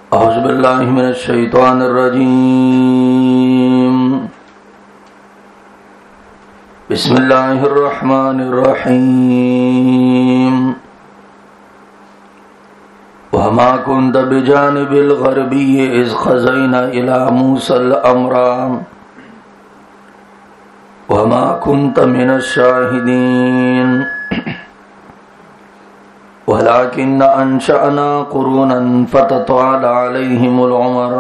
औज़ु बिल्लाहि मिनश शैतानिर रजीम। बिस्मिल्लाहिर रहमानिर रहीम। वमा कुन्त बिजानिबिल ग़रबिय्यि इज़ ग़ज़यना इला मूसल अम्रा वमा कुन्त मिनश शाहिदीन वलाकिन्न अंशअना क़ुरूनन फ़तताल अलैहिमुल उमर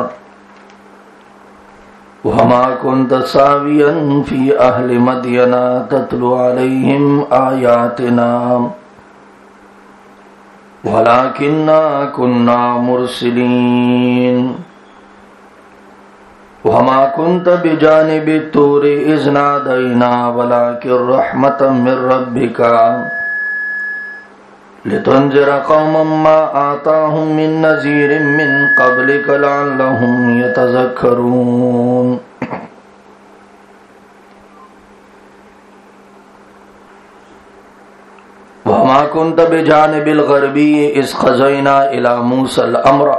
वमा कुन्त सावियन फ़ी अहलि मदयना तत्लु अलैहिम आयातिना वलाकिन्ना कुन्ना मुरसिलीन वमा कुन्त बिजानिबित तूरि इज़ नादैना वलाकिन रहमतम मिर रब्बिका लितुन्ज़िर क़ौमम मा आताहुम मिन नज़ीरिम मिन क़ब्लिक लअल्लहुम यतज़क्करून। वमा कुन्त बिजानिबिल ग़रबिय्यि इज़ ग़ज़यना इला मूसल अम्रा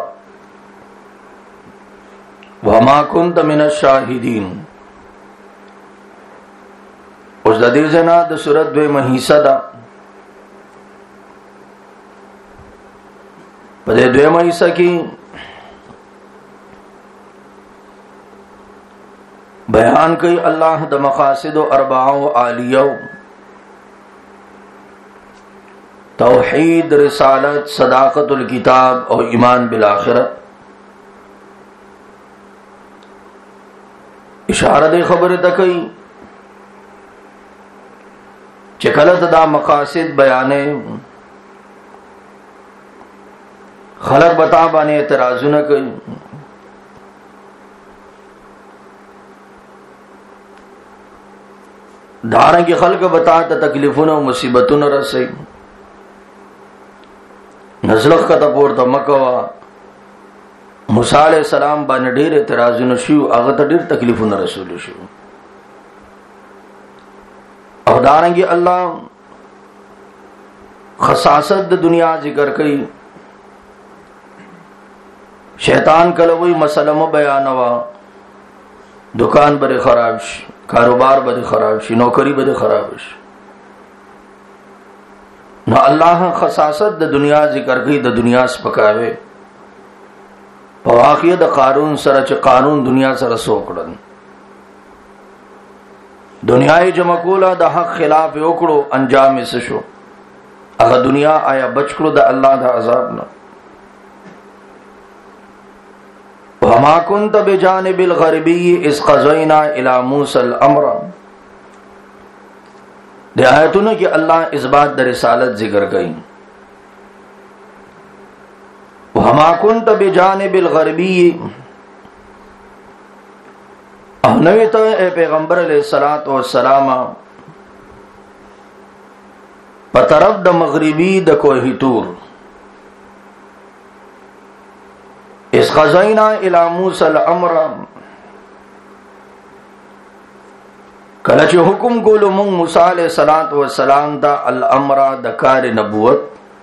वमा कुन्त मिनश शाहिदीन। उस ददीज़ना द सूरत वे महिसदा पदे द्वे महिसा की बयान कई अल्लाह द मक़ासिद व अरबाओ आलियो तौहीद रिसालत सदाक़तुल किताब और ईमान बिल आखिरत। इशारत खबर तकई चिकलत दा मक़ासिद बयाने खलक बता बाने एतराज़ु न कई। धारा की खल्क बता तकलीफुन और मुसीबतुन रसे नज़लख का तपोर तो मकवा मूसा अलैहिस्सलाम बाने ढेर एतराज़ु न शिव अगत ढेर तकलीफुन रसूल शिव और दारंगी अल्लाह खसासत दुनिया जिक्र कई। शैतान कल वही मसलम बयानवा दुकान बड़े खराब कारोबार बड़े खराब नौकरी बड़े खराब न अल्लाह खसासत द दुनिया जिक्र की द दुनिया से पकावे पवाक़िय द कानून सरच कानून दुनिया सर सोकड़न दुनियाई जमकूला द हक खिलाफ ओकड़ो अंजाम सशो अगर दुनिया आया बचकड़ो द अल्लाह द अजाब न। वमा कुन्त बिजानिबिल ग़रबिय्यि इज़ ग़ज़यना इला मूसल अम्रा। आयतों ने कि अल्लाह इस बात द रिसालत जिक्र गई। वमा कुन्त बिजानिबिल ग़रबिय्यि नवी तो ए पैगंबर अलैहिस्सलातु वस्सलाम पतरफ द मग़रिबी द कोही तूर इस ग़ज़यना इला मूसल अम्रा कलच हुकुम गोलो मुंग मूसा अलैहिस्सलातु वस्सलाम दा अल अम्रा द कार नबुवत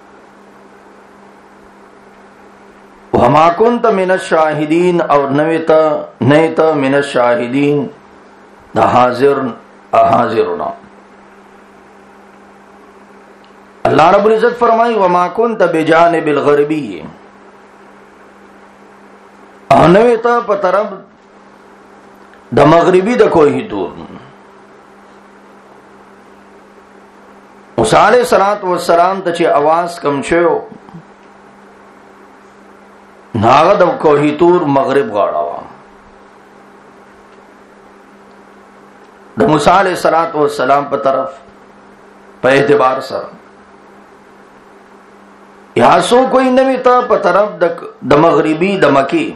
वमा कुन्त मिनश शाहिदीन और नयत मिनश शाहिदीन द हाज़िरुना। अल्लाह रब्बुल इज़्ज़त फरमाई वमा कुन्त बिजानिबिल ग़रबिय्यि नवेता पतरब द मग़रिबी द कोही दूर मूसा अलैहिस्सलातु वस्सलाम तचे आवाज कम शयो नागद कोही तूर मग़रिब गाड़ावा द मूसा अलैहिस्सलातु वस्सलाम पर तरफ पे एतबार सर यासो कोई नवेता पर तरफ द मग़रिबी द मकी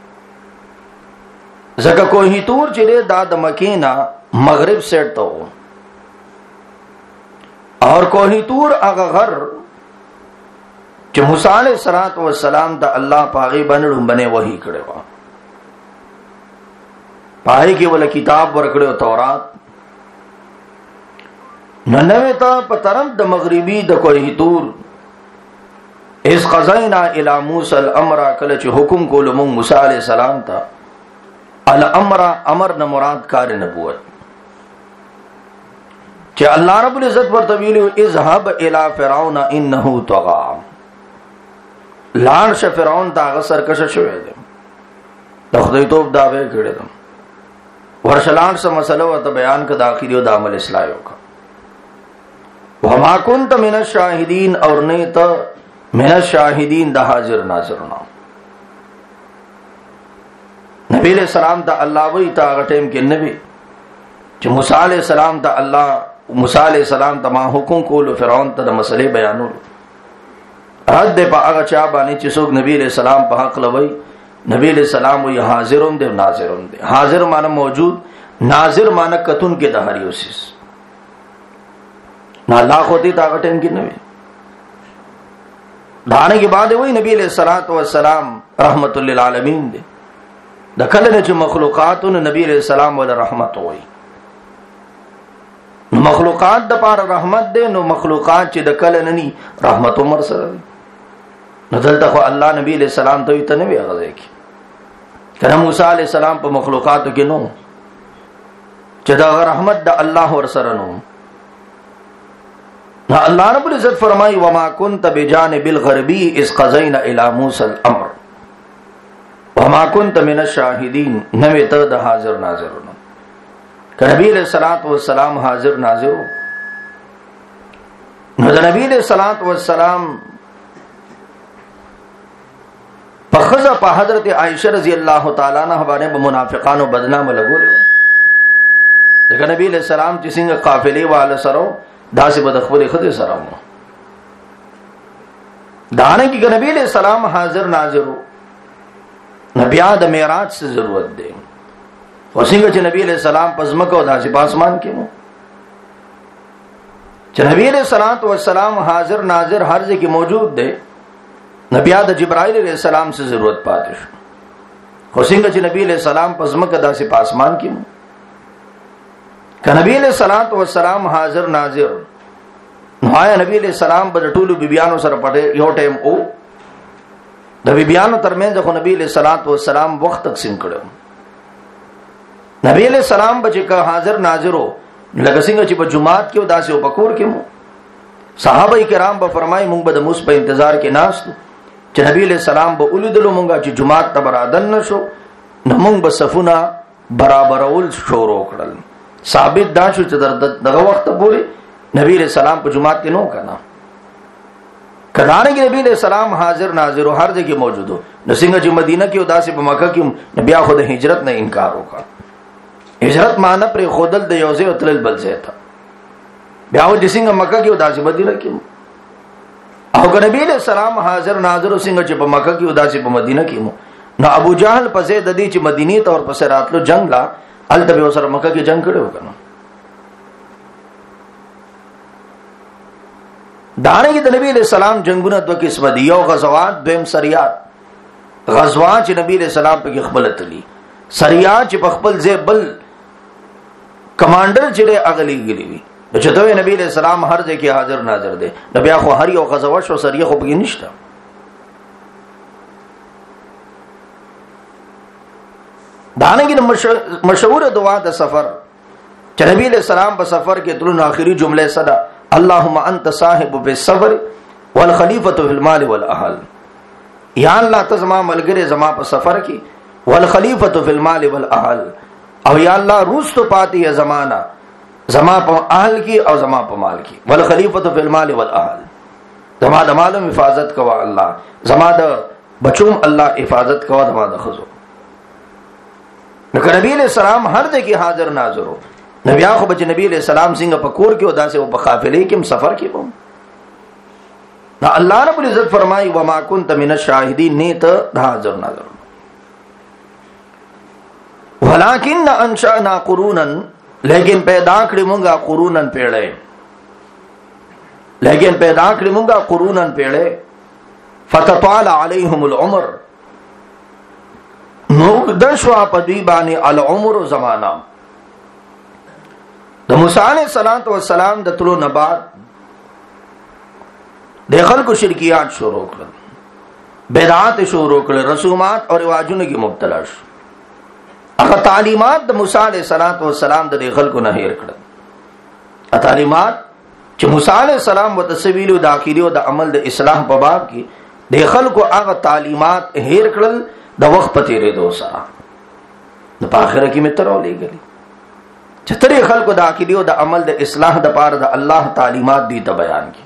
जगह कोही तूर चिरे दाद मकीना मगरिब सेट तो और कोही तूर अगर च मूसा अलैहिस्सलातु वस्सलाम दा अल्लाह पागी बनड़ू बने वही करे वा पाई के वाला किताब वर्कड़े तौरात ननवे ता पतरम द मगरिबी द कोही तूर इस क़ज़ैना इला मूसा अल-अम्रा कल च हुकुम को लमु मूसा अलैहि सलाम था अल-अम्रा अमर न मुराद कार नबुवत कि अल्लाह रब्बुल इज्जत पर तवील इज़हब इला फ़िरऔन इन्नहु तग़ा लान श फ़िरऔन ता सरकश शवे दे तखदई तोब दावे कड़े दम वर्षलान स मसलो व बयान का दाखिलियो दामल इस्लायो का वमा कुंत मिनश शाहिदीन और ने त मिनश शाहिदीन दा हाजिर नाज़िरना नबी अलैहि सलाम ता अल्लाह वही ता गटेम के नबी जो मूसा अलैहि सलाम ता अल्लाह मूसा अलैहि सलाम ता मा हुकुम को फ़िरऔन ता मसले बयानो रद पा अगा चा बानी चिसोग नबी अलैहि सलाम पा हक लवई नबी अलैहि सलाम वही हाजिरुन दे नाज़िरुन दे हाजिर माना मौजूद नाजिर माना कतुन के दहरियोसिस ना लाख होती ताकतें की नबी दाने के बाद वही नबी अलैहि सलातो वस्सलाम रहमतुल लिल आलमीन दे दखल ने जो मखलूकात उन नबी अलैहि सलाम वाला रहमत हुई मखलूकात द पार रहमत दे नो मखलूकात च दखल ननी रहमत उमर सर नजल तक अल्लाह नबी अलैहि सलाम तो इतने भी गज़े की कना मूसा अलैहि सलाम पर मखलूकात के नो जदा रहमत द अल्लाह और सरनो ना अल्लाह रब्बुल इज्जत फरमाई वमा कुंत बिजानिबिल गरबी इस क़ज़ैना इला मूसा अल-अम्र वमा कुंत मिनश शाहिदीन नवे तद हाजिर नाज़िरुन कि नबी अलैहिस्सलातु वस्सलाम हाजिर नाज़िर नबी अलैहिस्सलातु वस्सलाम पखज़ा पा हज़रत आयशा रज़ी अल्लाह ताला अन्हा बारे में मुनाफिकान व बदनाम लगो लेकिन नबी अलैहिस्सलाम जिसिंग काफिले वाले सरो दासे बदखबल खुद सराम दाने की नबी अलैहिस्सलाम हाजिर नाज़िर नबियाद मेराज से जरूरत दे वसिंग च नबी अलैहिस्सलाम पज़मक व दासे पासमान के मु नबी अलैहिस्सलातु वस्सलाम हाजिर नाज़िर हर जगह की मौजूद दे नबियाद जिब्राइल अलैहिस्सलाम से जरूरत पाते वसिंग च नबी अलैहिस्सलाम पज़मक दासे पासमान के मु नबी अलैहिस्सलातु वस्सलाम हाजिर नाज़िर नुआया नबी अलैहिस्सलाम बजटूलु बिबियानो सर पड़े यो टाइम ओ द बिबियानो तरमें जखो नबी अलैहिस्सलातु वस्सलाम वक्त तकसीम करो नबी अलैहिस्सलाम बचे का हाजिर नाज़िरो लगसिंग च जुमात के उदासी ओ बकोर के मु सहाबा किराम ब फरमाई मुंग बद मुस पे इंतजार के नास च नबी अलैहिस्सलाम ब उलिदलो मुंगा च जुमात तबरादन नशो न मुंग ब सफुना बराबरउल शोरो कड़ल साबित दाशु दगा वक्त बोले नबी अलैहि सलाम को जुमात के नो करना कराने की नबी अलैहि सलाम हाजिर नाजिर हर जगह मौजूद हो नसिंग जी मदीना की उदासी मक्का की नबिया खुद हिजरत ने इनकार होगा हिजरत माना पर खुदल दे योजे उतल बल से था ब्याह जिसिंग मक्का की उदासी मदीना की अगर नबी अलैहि सलाम हाजिर नाजिर सिंग च मक्का की उदासी मदीना की ना अबू जहल पसे ददी च मदीनी तौर पर से रातलो जंग ला अल तबे सर मक्का की जंग करे होगा दाने की नबी अलैहि सलाम जंगुना दो किस्म दियो गज़वात बेम सरियात गज़वात नबी अलैहि सलाम पे खबलत ली सरियात बखबल जे बल कमांडर जिले अगली गिरी चतवे नबी अलैहि सलाम हर जगह हाजिर नाज़िर दे नबी आखो हर यो गज़वात और सरिया को निश्ता दाने की मशहूर दुआ द सफर नबी अलैहिस्सलाम ब सफर के तुलन आखिरी जुमले सदा अल्लाहुम्मा अंत साहिबु बिस्सब्र वल खलीफतु फिल माल वल अहल या अल्लाह तज़मा मलगरे जमा प सफर की वल खलीफतु फिल माल वल अहल और या अल्लाह रूस तो पाती है जमाना जमा प अहल की और जमा प माल की वल खलीफतु फिल माल वल अहल जमा द मालूम हिफाजत कवा अल्लाह जमा द बचूम अल्लाह हिफाजत कवा जमा द खजो नबी अलैहिस्सलाम हर जगह हाजिर नाज़िर हो नबी आखो बचे नबी अलैहिस्सलाम सिंह पकोर के उदा से वो बकाफिले के सफर के बम ना अल्लाह रब्बुल इज्जत फरमाई वमा कुंत मिनश शाहिदीन ने त हाजिर नाज़िर वलाकिन अंशअना कुरूनन लेकिन पैदा करिमुंगा कुरूनन पेड़े लेकिन पैदा करिमुंगा कुरूनन पेड़े फतताल अलैहिमुल उमर दशवा पदीबानी अल उम्र जमाना द मूसा अलैहिस्सलातु वस्सलाम द तुलो नबात देखल को शिरकियात शुरू कर بدعات شروع کړل، رسومات او رواجونو کې مبتلا شو. هغه تعلیمات د موسی علیه السلام د خلکو نه هیر کړل. تعلیمات چې موسی علیه السلام وتسویل د عقیده او د عمل د اصلاح په باب کې د خلکو هغه تعلیمات هیر کړل د وخت په تیرېدو سره. د آخرت کې متر ولېږلي چې ترې خلکو د عقیده او د عمل د اصلاح د پاره د الله تعلیمات دي ته بیان کی.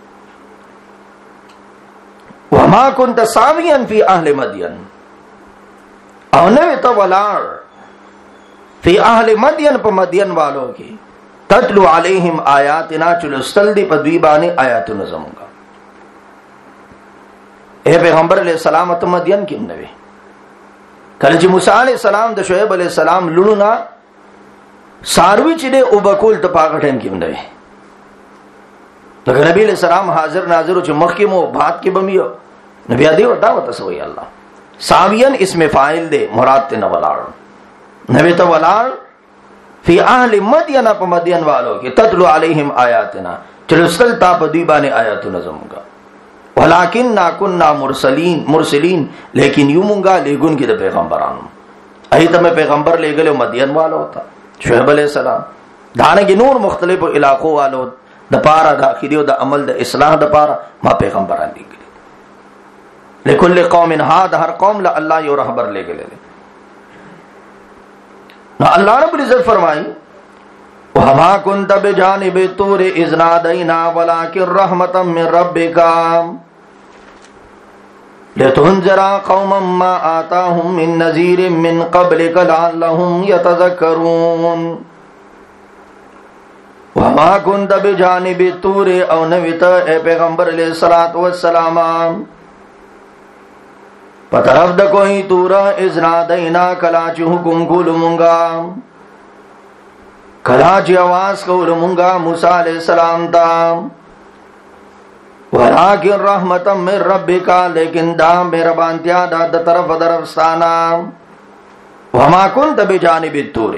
وما كنت ساويا في اهل مدين، او نه ته ولار فی اهل مدین په مدین والو کې تتلو علیہم آیاتنا چلستل دی په دوی باندې آیاتونه زمونږه. اے پیغمبر علیہ السلام ته مدین کې نه وي. کله چې موسی علیہ السلام د شعیب علیہ السلام لونو ساروی چې د وبکول ته پاغه ټیم کې نه وي. نبی علیہ السلام حاضر ناظر چې مخکې مو بات کې بمیو نبی ادي وتا وتا سوې الله ساوین اسم فاعل دے مراد ته نولاړ نبی ته ولاړ فی اهل مدین په مدین والو کې تتلو علیہم آیاتنا چلسل تا په دی باندې آیاتونه زمونږه. ولکن كنا مرسلین لیکن یو مونږه لګون کې د پیغمبرانو ایته مې پیغمبر لګلو مدین والو ہوتا شعیب علیہ السلام دانه کې نور مختلفو علاقو والو د پارا د اخیری او د عمل د اصلاح د پارا ما پیغمبران لګل. لكل قوم هاد هر قوم له الله یو رهبر لګل. نو الله رب العزت فرمایي وما كنت بجانب الطور اذ نادينا ولكن رحمة من ربك لتنذر قوما ما آتاهم من نذير من قبلك لعلهم يتذكرون. وما كنت بجانب الطور او نویت اے پیغمبر علیہ الصلوۃ والسلام پترف د کوئی تورا اذنا دینا کلا چ حکم کول مونگا کلا چ आवाज کول مونگا موسی علیہ السلام تا ولکن رحمتا من ربک لیکن دا مہربانتیا دا طرف درفستانا. وما كنت بجانب الطور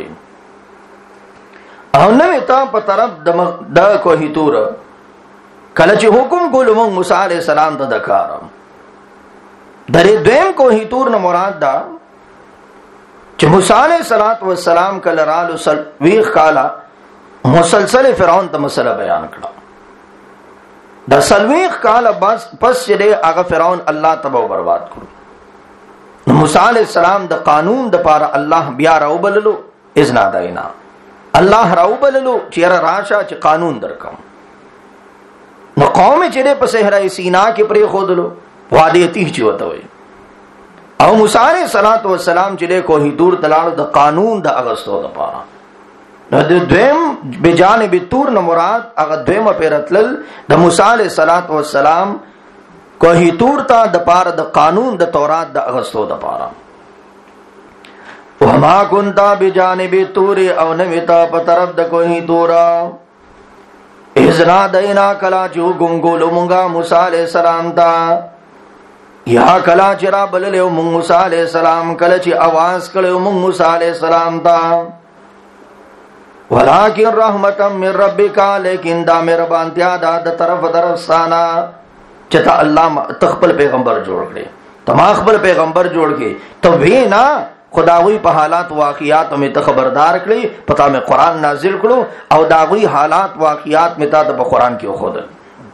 او نوی تا په طرف د کوهی تور کله چې حکم کول مونږ موسی علیہ السلام ته دکارم. درې دویم کوهی تور نه مراد دا چې موسی علیہ السلام کله رالو ویخ کالا مسلسل فرعون ته مسله بیان کړه. د سلويخ کالا پس چې هغه فرعون الله تبارک برباد کړو. موسی علیہ السلام د قانون د پاره الله بیا راوبللو اذن داینا الله راوبللو چې راشه چې قانون درکم. نو قوم چې په صحرا سینا کې پرې خودلو وادي تیه چې وته وي او موسی علیہ السلام چې له کوهی تور تلاړو د قانون د اغستو د پاره. نو د دویم بجانب تور نه مراد هغه دویم پیرتل د موسی علیہ السلام کوهی تور ته د پاره د قانون د تورات د اغستو د پاره. وما كنت بجانب الطور او نویتا په طرف د کوهی تورا اذنا دینا کلا چو گنگولو مونگا موسی علیہ السلام تا یا کلا چرا بللیو مونگ موسی علیہ السلام کلا چی آواز کلیو مونگ موسی علیہ السلام تا ولیکن رحمتا من ربکا لیکن دا مہربانتیا دا طرف درفستانا چتا اللہ تخبل پیغمبر جوڑ کرے تما خبل پیغمبر جوڑ کے تو وینا خداوی په حالات واقعات میں ته خبردار کړی پتا میں قرآن نازل کړو او داوی حالات واقعات میں تا په قرآن کې خودل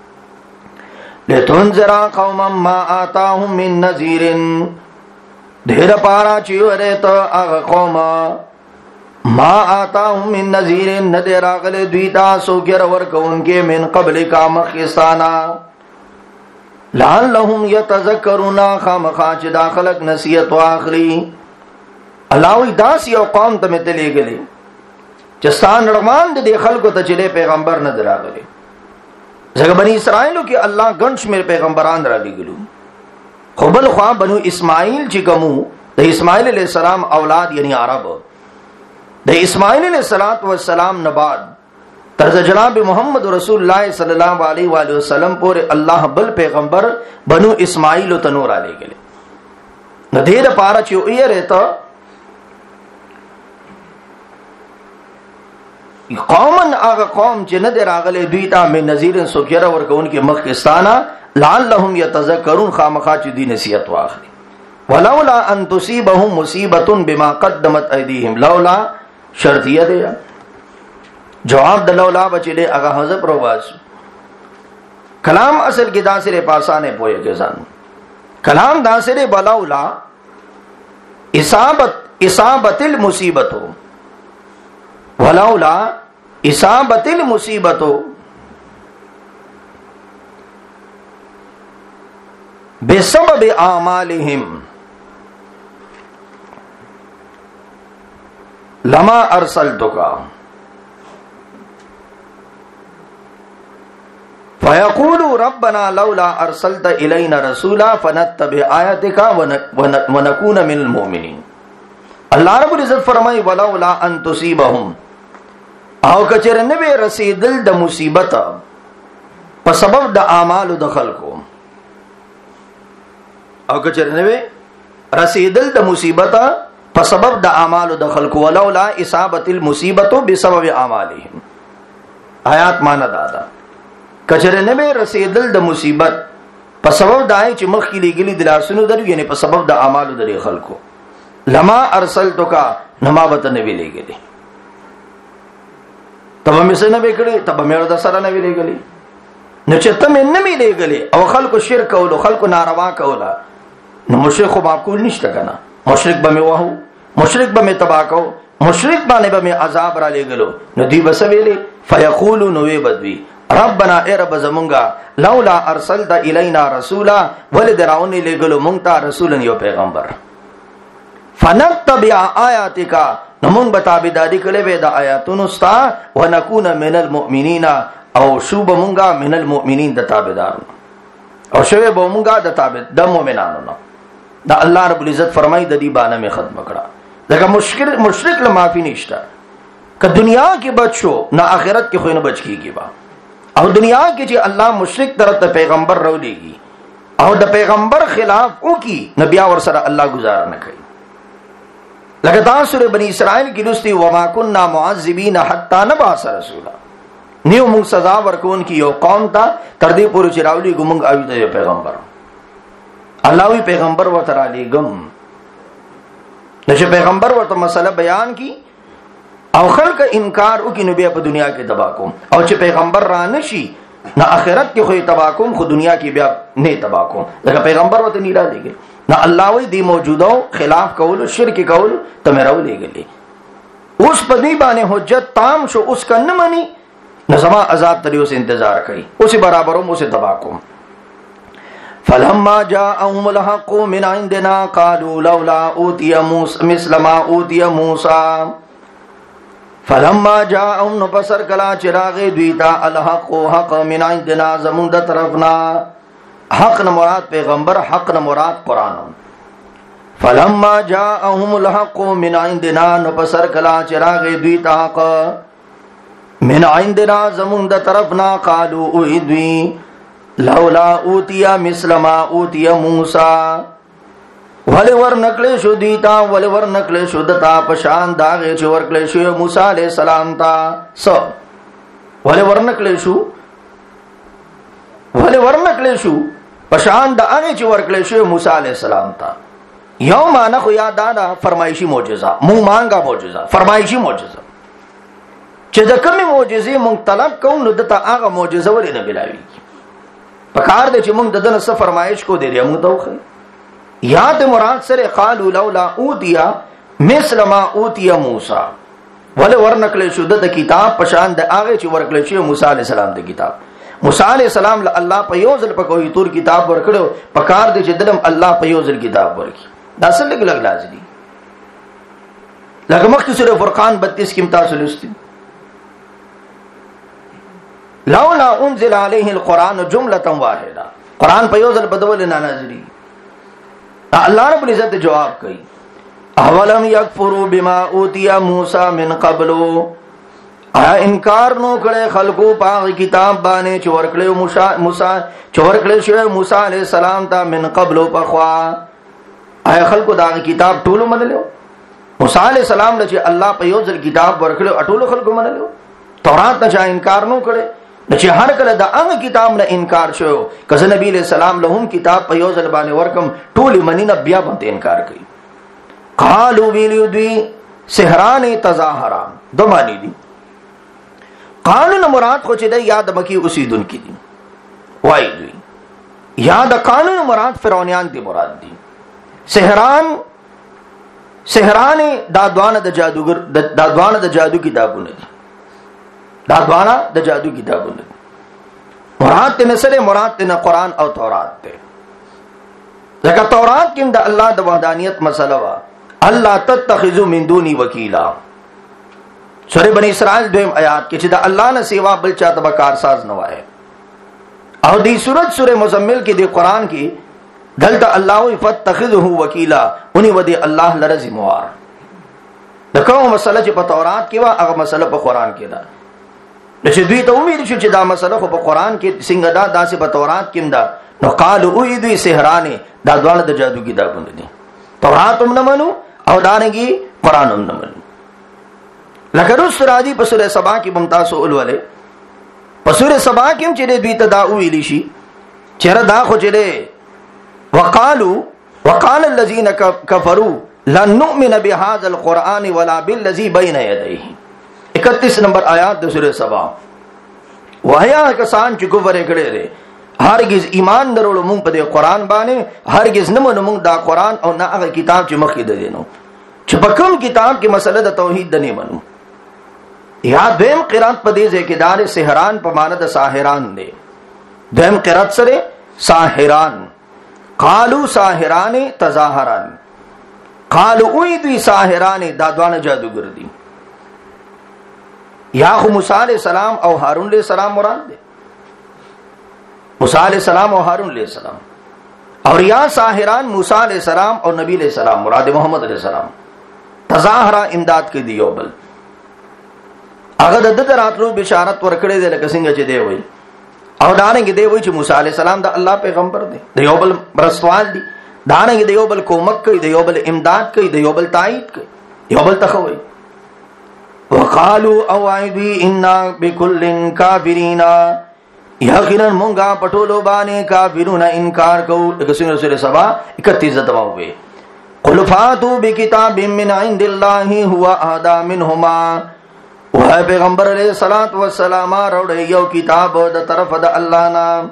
لتنذر قوما ما آتاهم من نذير ډیر پارا چې ورته هغه قوم ما آتاهم من نذير ندر اغله دوی تاسو ګر ورکونکې من قبل کا مخستانا لعلهم يتذكرون خامخا چې داخلك نصیحت واخلي. الله وی داس یو قوم ته مته لګلې چې ستان رحمان دې خلکو ته چې پیغمبر نه دراغلي. ځکه بنی اسرائیلو کې الله ګنش مې پیغمبران را لګلو. خو بل خوا بنو اسماعیل چې کومو د اسماعیل علیہ السلام اولاد یعنی عرب د اسماعیل علیہ السلام نه بعد تر جناب محمد رسول الله صلی الله علیه و آله وسلم پورې الله بل پیغمبر بنو اسماعیل ته نور علی گله. نو دې لپاره چې یې رته قومن هغه قوم چې نه دراغله دوی ته من نذیر سوګره ورکون کې مخکستانه لعلهم يتذكرون خامخا چې دین نصیحت واخلي. ولولا ان تصيبهم مصیبه بما قدمت ايديهم، لولا شرطیه ده، جواب د لولا بچله هغه حذف رواز. کلام اصل کې داسره پاسانه پوهه کې ځان کلام داسره بلولا اصابت المصیبت، ولولا اصابت المصیبت بسبب اعمالهم لما ارسلتک فيقول ربنا لولا ارسلت الينا رسولا فنتبع آياتك ونكون من المؤمنين. الله رب العزت فرمای ولولا ان تصيبهم، او کچره نه به رسیدل د مصیبت په سبب د اعمالو د خلقو، او کچره نه به رسیدل د مصیبت په سبب د اعمالو د خلقو، ولولا اصابت المصیبت بسبب اعمالهم. آیات معنا دادا کچره نه به رسیدل د مصیبت په سبب دای چې مخ کې لګلی د لاسونو درو، یعنی په سبب د اعمالو د خلقو، لما ارسلتک نما وته نه وی لګلی، تبه مې سره نه وکړي، تبه مې د سره نه وی لګلی، نو چې ته مې نه وی لګلی او خلقو شرک او خلقو ناروا کولا، نو مشرک خو معقول نشته کنه، مشرک به مې وهو، مشرک به مې تبا کو، مشرک باندې به مې عذاب را لګلو، نو دی بس ویلې فیقولوا نو وی بدوی ربنا اے رب زمونگا لولا ارسلت الینا رسولا، ولد راونی لګلو مونږ ته رسولن یو پیغمبر، فنتبع آیاتک نمون بتابداری کړي به د آیاتونو ستا، ونکون من المؤمنین او شوب مونږه من المؤمنین د تابعدارو، او شوه به مونږه د تابع د مؤمنانو نه. دا الله رب العزت فرمای د دې باندې می ختم کړه، لکه مشرک له معافی نشته، که دنیا کې بچو نه آخرت کې خو نه بچ کیږي با، او دنیا کې چې الله مشرک طرف ته پیغمبر راولېږي او د پیغمبر خلاف وکي، نبي ور سره الله گزار نه کوي. لکه تاسو سورۃ بنی اسرائیل کې لوستي وما كنا معذبین حتا نبعث رسولا، نیو موږ سزا ورکون کی یو قوم ته تر دې پورې چې راولي ګمنګ اوی ته پیغمبر، الله وی پیغمبر و تر علی گم، نشه پیغمبر ورته مسله بیان کی او خلق انکار وکي، نو بیا په دنیا کې تبا کوم، او چې پیغمبر را نشي نه آخرت کې خو تبا کوم، خو دنیا کې بیا نه تبا کوم، لکه پیغمبر وته نه را دیږي نه الله وی دی موجوده خلاف کول شرک کول ته مې راو لګلې، اوس په دې باندې حجت تام شو، اوس کنه مني نظما عذاب تریو سے انتظار کوي، اوس برابرو مو سے تبا کوم. فلما جاءهم الحق من عندنا قالوا لولا اوتي موسى مثل ما اوتي موسى، فلما جاءهم نفسر کلا چراغ دویتا الحق حق من عندنا زمون د طرفنا، حق نه مراد پیغمبر، حق نه مراد قرآن. فلما جاءهم الحق من عندنا نفسر کلا چراغ دویتا حق من عندنا زمون د طرفنا، قالوا اوذی لولا اوتی مثل ما اوتی موسی، ولی ور نکلی شو دیتا، ولی ور نکلی شو دتا پشان داغی چو ورکلی شو موسیٰ علیہ السلام تا، سو ولی ور نکلی شو، ولی ور نکلی شو پشان داغی چو ورکلی شو موسیٰ علیہ السلام تا. یو مانا خو یاد دادا فرمائشی موجزہ، مون مانگا موجزہ، فرمائشی موجزہ، چه دا کمی موجزی مونگ طلب کون نو دتا آغا موجزہ ولی نبلاوی پکار دے چه مونگ ددن سا فرمائش کو دے ریا مونگ دوخی یاد مراد سره قالوا لولا اوتیا مثل ما اوتی موسی، ول ورنکل شو د کتاب پشان د هغه چې ورکل شو موسی علی السلام د کتاب. موسی علی السلام له الله په یو ځل په کوی تور کتاب ورکړو، پکار دې چې دلم الله په یو ځل کتاب ورکړي، دا اصل لګ لازم دي. لکه مخکې سوره فرقان 32 کې تاسو لوستي لولا انزل عليه القران جمله واحده، قران په یو ځل بدول نه نازلي. اللہ رب العزت جواب کئی اولم یکفروا بما اوتی موسی من قبلو، آیا انکار نو کړي خلقو پاغ کتاب باندې چې ورکړو موسی چې ورکړو شو موسی علیہ السلام ته من قبلو پخوا، آیا خلقو دا کتاب ټول منلو؟ موسی علیہ السلام چې الله په یو ځل کتاب ورکړو ټول خلقو منلو؟ تورات نه انکار نو کړي، چې هر کله د هغه کتاب نه انکار شو کله نبی علیہ السلام له هم کتاب په یو ځل باندې ورکم ټول منینه بیا باندې انکار کوي. قالو ویلو دوی سحران تظاهرا دو معنی دي. قانون مراد خو چې د یاد مکی اوسیدونکو دي وای دوی یا د قانون مراد فرعونیان دي مراد دي. سحران دا دوانه د جادوګر دا دوانه د جادو کتابونه دي. دا دوانه د جادو کتابونه دي. مراد ته نسره مراد ته قرآن او تورات ته. ځکه تورات کې د الله د وحدانیت مسله وا الله تتخذوا من دوني وکیلا. سورہ بنی اسرائیل دویم آیات کې چې د الله نه سیوا بل چاته به کارساز نه وای. او دی سورہ مزمل کې د قرآن کې دلته الله فتخذه وکیلا اونې ودی الله لرزم وار. د کوم مسله چې په تورات کې وا هغه مسله په قرآن کې ده. چې دوی ته امید شو چې دا مسله خو په قرآن کې څنګه دا داسې په تورات کې ده نو قالو او دوی سحرانه دا دواړه د جادو کتابونه دي. تورات هم نه منو او دانګي قرآن هم نه منو. لکه رس راځي په سورې سبا کې ممتاز اولوله په سورې سبا کې چې دوی ته دا ویلی شي چیرې دا خو چیرې وقال الذين كفروا لن نؤمن بهذا القرآن ولا بالذي بين يديه. 31 نمبر آیات د سورې سبا. وهیا کسان چې کفر کړي دي هرگز ایمان درولو مونږ په دې قرآن باندې هرگز نه منو مونږ دا قرآن او نه هغه کتاب چې مخکې ده دینو چې په کوم کتاب کې مسله د توحید نه منو. یا دیم قرات په دې ځکه دار سحران په معنی د ساحران دي. دیم قرات سره ساحران قالو ساحران تظاهران قالو اوی دوی ساحران دا دوانه جادوګر دي. یا خو موسی علیہ السلام او هارون علیہ السلام مراد دي. موسی علیہ السلام او هارون علیہ السلام اور یا ساحران موسی علیہ السلام اور نبی علیہ السلام مراد محمد علیہ السلام. تظاهرا امداد کې دی یو بل هغه د راتلو بشارت ورکړې ده لکه څنګه چې دی وای او دانګ دی وای چې موسی علی السلام د الله پیغمبر دی د یو بل رسول دی دانګ دی یو بل کومک کوي د یو بل امداد کوي د یو بل تایید کوي یو بل تخوي. وقالو او ایدی انا بكل کافرین یقینا مونږه پټولو باندې کافرون انکار کوو. لکه څنګه سورۃ سبا 31 دوا وې قل فاتوا بکتاب من عند الله هو اهدى منهما. وای پیغمبر علیہ الصلوۃ والسلام راوړ یو کتاب د طرف د الله نا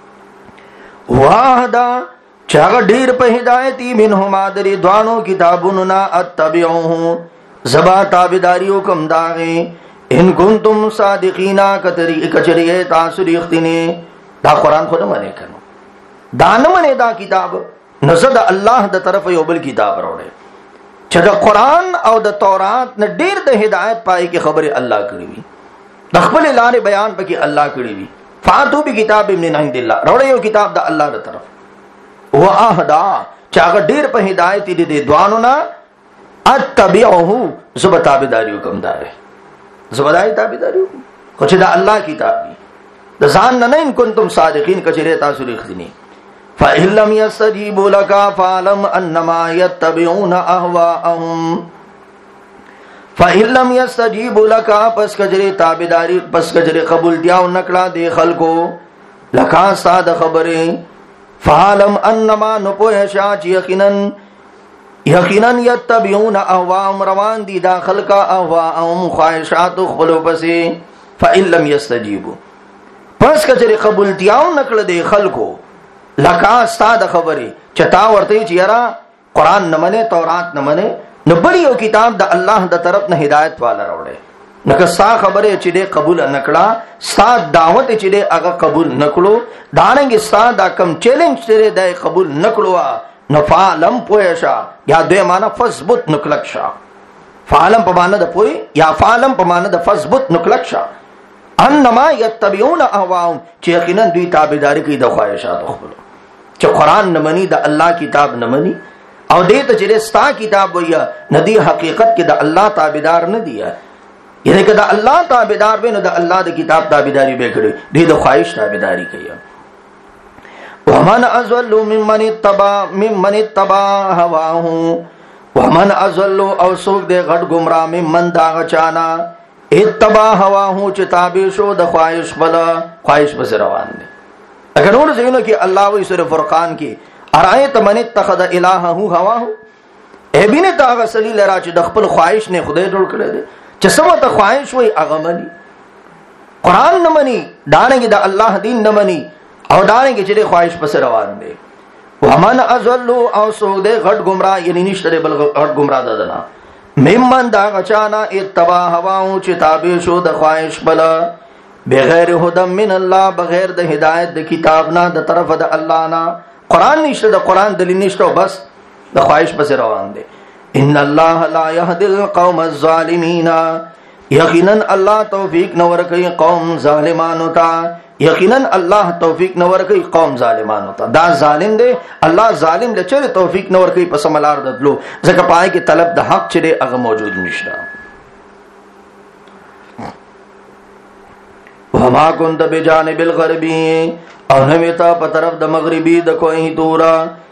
واهدا چاغ ډیر په هدایتي منهما درې دوانو کتابونو نا اتبعوه زبا تابعداریو کوم داغه ان کنتم صادقین کتری کچری تاسو ریختنی. دا قرآن خود منه کنو دا نه منه دا کتاب نزد الله د طرف یو بل کتاب راوړ چې د قرآن او د تورات نه ډیر د هدایت پای کې خبره الله کړی وي د خپل لارې بیان پکې الله کړی وي. فاتو بکتاب من عند الله راوړ یو کتاب د الله د طرف هو اهدا چې هغه ډیر په هدایت دي د دوانو نه اتبعوه زب تابعداریو کوم دار زبدای تابعداریو خو چې د الله کتاب دی د ځان نه ان کنتم صادقین کچره تاسو رښتینی. فإن لم يستجيبوا لك فاعلم أنما يتبعون أهواءهم. فإن لم يستجيبوا لك پس کجری تابعداری پس کجری قبول دیاو نکړه دی خلکو لکا ساده خبره فعلم انما نپوه شاچ یقینا یتبعون اهواهم روان دی دا خلقا اهواهم خواهشات خپلو پسې. فإن لم يستجيبوا پس کجری قبول دیاو نکړه دی خلکو لکا ساده خبره چتا ورته چې یرا قرآن نه منه تورات نه منه نو بل یو کتاب د الله د طرف نه هدایت والا راوړي نو ستا خبره چې دې قبول نکړه ستا دعوت چې دې هغه قبول نکړو دانګ ستا دا کم چیلنج چې دې قبول نکړو نو فعلم پوهشا یا دې معنا فثبت نکلکشا. فعلم په معنا د پوي یا فعلم په معنا د فثبت نکلکشا انما يتبعون اهواهم چې یقینا دوی تابعداري کوي د خواهشات خپل چې قرآن نه مني د الله کتاب نه مني او دې ته چې ستا کتاب ویا ندی حقیقت کې د الله تابعدار نه دی. یعنی که د الله تابعدار وي نو د الله د کتاب تابعداري به کړي دې د خواهش تابعداري کوي. ومن ازل ممن اتبع هواه ومن ازل او سوق دې غټ گمراه ممن دا چانا اتبع هواه چې تابع شو د خواهش بل خواهش بس روان دي. اگر نور زینو کې الله وی سورہ فرقان کې ارایت من اتخذ الهه هواه ابینه تا غسلی لرا چې د خپل خواهش نه خدای جوړ کړی دی چې سمه ته خواهش وي هغه مني قران نه مني دانګي د الله دین نه مني او دانګي چې خواهش پس روان دي. ومن ازل او سود غټ گمراه یعنی نشته بل غټ گمراه ددنا ممن دا غچانا اتبع هواو چې تابع شو د خواهش بل بغیر هدى من الله بغیر د هدایت د کتاب نه د طرف د الله نه قران نشته د قران دلیل نشته بس د خواهش پس روان دي. ان الله لا يهدي القوم الظالمين یقینا الله توفیق نور کوي قوم ظالمانو ته یقینا الله توفیق نور کوي قوم ظالمانو ته دا ظالم دی الله ظالم له چره توفیق نور کوي په سملار ددلو ځکه پای کې طلب د حق چره هغه موجود نشته. وما كنت بجانب الغربي او نویتا په طرف د مغربي د کوه تورا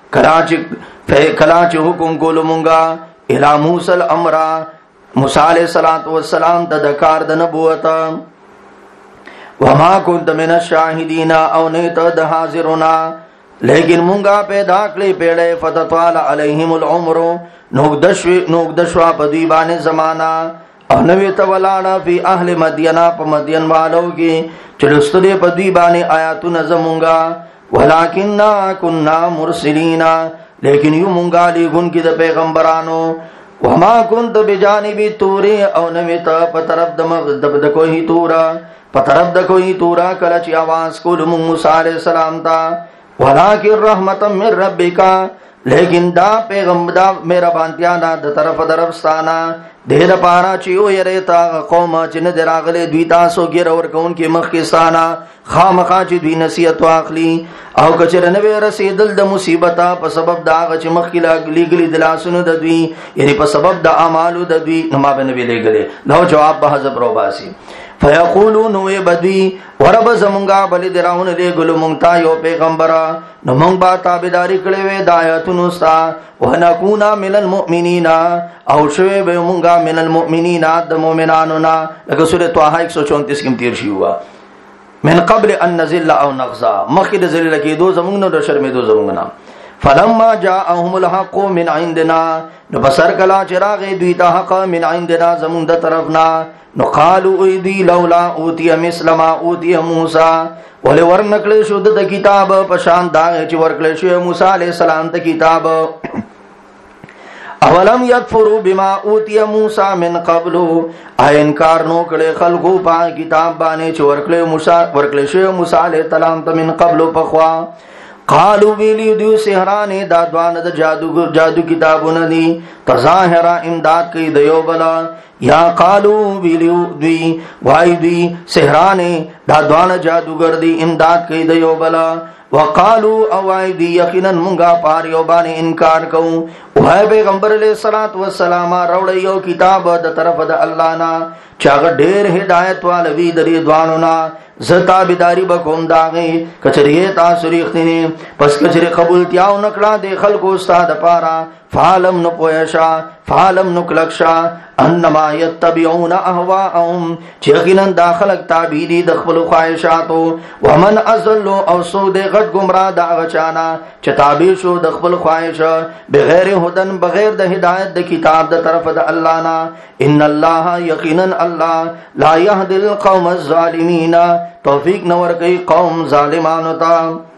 کلاچ حکم کولو مونږه الی موسی الامر موسی علیہ الصلوۃ والسلام ته د کار د نبوت. وما كنت من الشاهدين او نیتا د حاضرنا لیکن مونږه پیدا کړې پیړې فتطال علیهم العمر نوګدشوا په دی باندې زمانہ او نویتا ولاړه فی اهل مدینہ په مدین والو کې چلستلې په دی باندې آیاتونه زمونږه ولکننا كنا مرسلین لیکن یو مونږه لګون کې د پیغمبرانو. وما كنت بجانب تور او نویتا په طرف د کوه تورا په طرف د کوه تورا کله چې आवाज کول موسی علیہ السلام ته ولکن رحمتا من ربک لیکن دا پیغمبر دا مهربانتیا نه د طرف درفستانا دیر پارا چې یو یریتا قوم چې نه دراغله دوی تاسو ګیر اور کون کې مخ کې ستانا خامخا چې دوی نصیحت واخلي او کچره نه رسیدل د مصیبتا په سبب دا چې مخ کې لګلی دلاسونو د دوی یعنی په سبب د اعمالو د دوی نو ما باندې لګلې نو جواب به حذف روباسي فیقولون وی بدوی ورب زمونگا بلی دراؤن لے گلو مونگتا یو پیغمبرا نو مونگ با تابداری کڑے وی دایتون استا ونکونا من المؤمنین او شوی بی مونگا من المؤمنین د مومنانونا لکه سورة توحا 134 کم تیر شی ہوا من قبل ان نزل او نغزا مخید زلی لکی دو زمونگنا دو شرمی دو زمونگنا فلما جاءهم الحق من عندنا نو بسر کلا چراغ دویتا حق من عندنا زمون د طرفنا نو قالوا ایدی لولا اوتی مثل ما اوتی موسی ولې ورنکړې شو د کتاب په شان دا چې ورکړې شو موسی علیہ السلام ته کتاب. اولم یکفروا بما اوتی موسی من قبل انکار نو کړي خلقو په کتاب باندې چې ورکړې شو موسی علیہ السلام ته من قبل په خوا قالو ویلی دیو سحرانه دا دوان د جادو کتابونه دي تظاهرا امداد کوي دیو بلا یا قالو ویلیو دوی وای دوی سحرانه دا دوان جادوګر دي امداد کوي دیو بلا وقالو اوای دی یقینا مونږه پار یو باندې انکار کوو وای پیغمبر علیہ الصلوۃ والسلام راوړ یو کتاب د طرف د الله نا چاغ ډېر هدایت والوی درې دوانو نا زتا بيداری بکوم داغه کچریه تاسو ریختنی پس کچری قبول تیاو نکړه د خلکو استاد پارا فعلم نو پویشا فعلم نو کلکشا انما يتبعون اهواهم چیغنن داخلك تابعی د خپل خواهشاتو ومن ازل او سود غټ گمراه دا غچانا چې تابع شو د خپل خواهش بغیر هدن بغیر د هدایت د کتاب د طرف د الله نا ان الله یقینا الله لا يهدي القوم الظالمين توفیق نور کوي قوم ظالمانو ته.